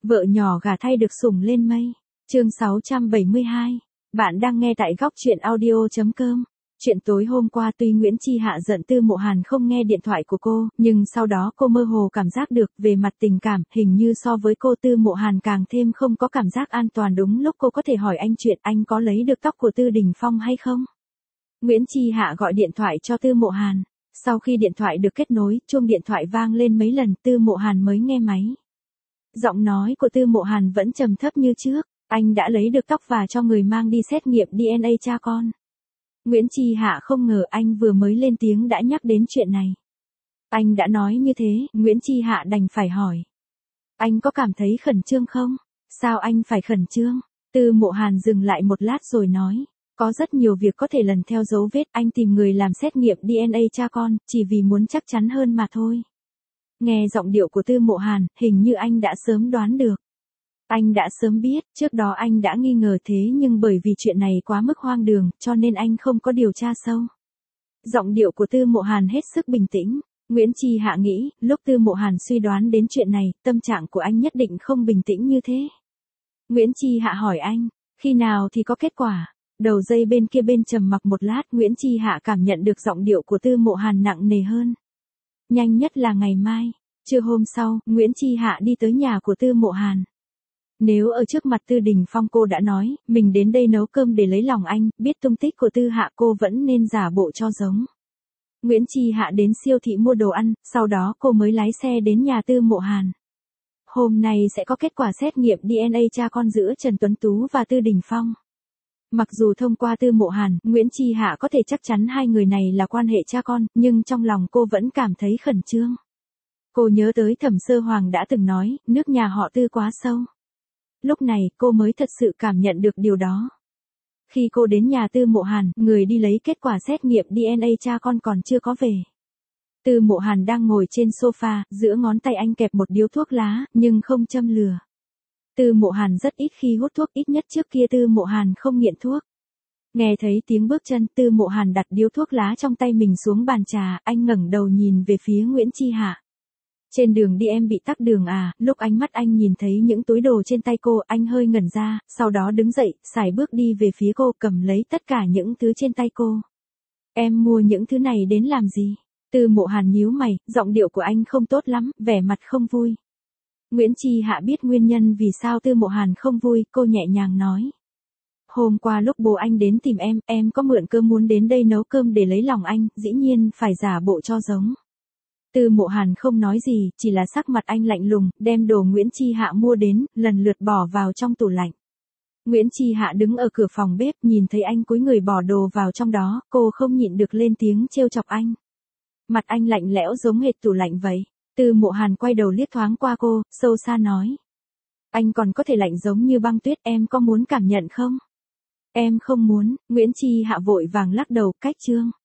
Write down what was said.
Vợ nhỏ gả thay được sủng lên mây. Chương 672. Bạn đang nghe tại góc truyện audio.com. Chuyện tối hôm qua tuy Nguyễn Chi Hạ giận Tư Mộ Hàn không nghe điện thoại của cô, nhưng sau đó cô mơ hồ cảm giác được về mặt tình cảm, hình như so với cô Tư Mộ Hàn càng thêm không có cảm giác an toàn. Đúng lúc cô có thể hỏi anh chuyện anh có lấy được tóc của Tư Đình Phong hay không. Nguyễn Chi Hạ gọi điện thoại cho Tư Mộ Hàn. Sau khi điện thoại được kết nối, chuông điện thoại vang lên mấy lần, Tư Mộ Hàn mới nghe máy. Giọng nói của Tư Mộ Hàn vẫn trầm thấp như trước, anh đã lấy được tóc và cho người mang đi xét nghiệm DNA cha con. Nguyễn Chi Hạ không ngờ anh vừa mới lên tiếng đã nhắc đến chuyện này. Anh đã nói như thế, Nguyễn Chi Hạ đành phải hỏi. Anh có cảm thấy khẩn trương không? Sao anh phải khẩn trương? Tư Mộ Hàn dừng lại một lát rồi nói. Có rất nhiều việc có thể lần theo dấu vết, anh tìm người làm xét nghiệm DNA cha con, chỉ vì muốn chắc chắn hơn mà thôi. Nghe giọng điệu của Tư Mộ Hàn, hình như anh đã sớm đoán được. Anh đã sớm biết, trước đó anh đã nghi ngờ thế nhưng bởi vì chuyện này quá mức hoang đường, cho nên anh không có điều tra sâu. Giọng điệu của Tư Mộ Hàn hết sức bình tĩnh. Nguyễn Chi Hạ nghĩ, lúc Tư Mộ Hàn suy đoán đến chuyện này, tâm trạng của anh nhất định không bình tĩnh như thế. Nguyễn Chi Hạ hỏi anh, khi nào thì có kết quả? Đầu dây bên kia bên trầm mặc một lát, Nguyễn Chi Hạ cảm nhận được giọng điệu của Tư Mộ Hàn nặng nề hơn. Nhanh nhất là ngày mai. Trưa hôm sau, Nguyễn Chi Hạ đi tới nhà của Tư Mộ Hàn. Nếu ở trước mặt Tư Đình Phong cô đã nói, mình đến đây nấu cơm để lấy lòng anh, biết tung tích của Tư Hạ cô vẫn nên giả bộ cho giống. Nguyễn Chi Hạ đến siêu thị mua đồ ăn, sau đó cô mới lái xe đến nhà Tư Mộ Hàn. Hôm nay sẽ có kết quả xét nghiệm DNA cha con giữa Trần Tuấn Tú và Tư Đình Phong. Mặc dù thông qua Tư Mộ Hàn, Nguyễn Chi Hạ có thể chắc chắn hai người này là quan hệ cha con, nhưng trong lòng cô vẫn cảm thấy khẩn trương. Cô nhớ tới Thẩm Sơ Hoàng đã từng nói, nước nhà họ Tư quá sâu. Lúc này, cô mới thật sự cảm nhận được điều đó. Khi cô đến nhà Tư Mộ Hàn, người đi lấy kết quả xét nghiệm DNA cha con còn chưa có về. Tư Mộ Hàn đang ngồi trên sofa, giữa ngón tay anh kẹp một điếu thuốc lá, nhưng không châm lửa. Tư Mộ Hàn rất ít khi hút thuốc, ít nhất trước kia Tư Mộ Hàn không nghiện thuốc. Nghe thấy tiếng bước chân, Tư Mộ Hàn đặt điếu thuốc lá trong tay mình xuống bàn trà, anh ngẩng đầu nhìn về phía Nguyễn Chi Hạ. Trên đường đi em bị tắc đường à? Lúc ánh mắt anh nhìn thấy những túi đồ trên tay cô, anh hơi ngẩn ra, sau đó đứng dậy, sải bước đi về phía cô, cầm lấy tất cả những thứ trên tay cô. Em mua những thứ này đến làm gì? Tư Mộ Hàn nhíu mày, giọng điệu của anh không tốt lắm, vẻ mặt không vui. Nguyễn Chi Hạ biết nguyên nhân vì sao Tư Mộ Hàn không vui, cô nhẹ nhàng nói. Hôm qua lúc bố anh đến tìm em có mượn cơm muốn đến đây nấu cơm để lấy lòng anh, dĩ nhiên phải giả bộ cho giống. Tư Mộ Hàn không nói gì, chỉ là sắc mặt anh lạnh lùng, đem đồ Nguyễn Chi Hạ mua đến, lần lượt bỏ vào trong tủ lạnh. Nguyễn Chi Hạ đứng ở cửa phòng bếp, nhìn thấy anh cúi người bỏ đồ vào trong đó, cô không nhịn được lên tiếng trêu chọc anh. Mặt anh lạnh lẽo giống hệt tủ lạnh vậy. Tư Mộ Hàn quay đầu liếc thoáng qua cô, sâu xa nói. Anh còn có thể lạnh giống như băng tuyết, em có muốn cảm nhận không? Em không muốn. Nguyễn Chi Hạ vội vàng lắc đầu, cách chương.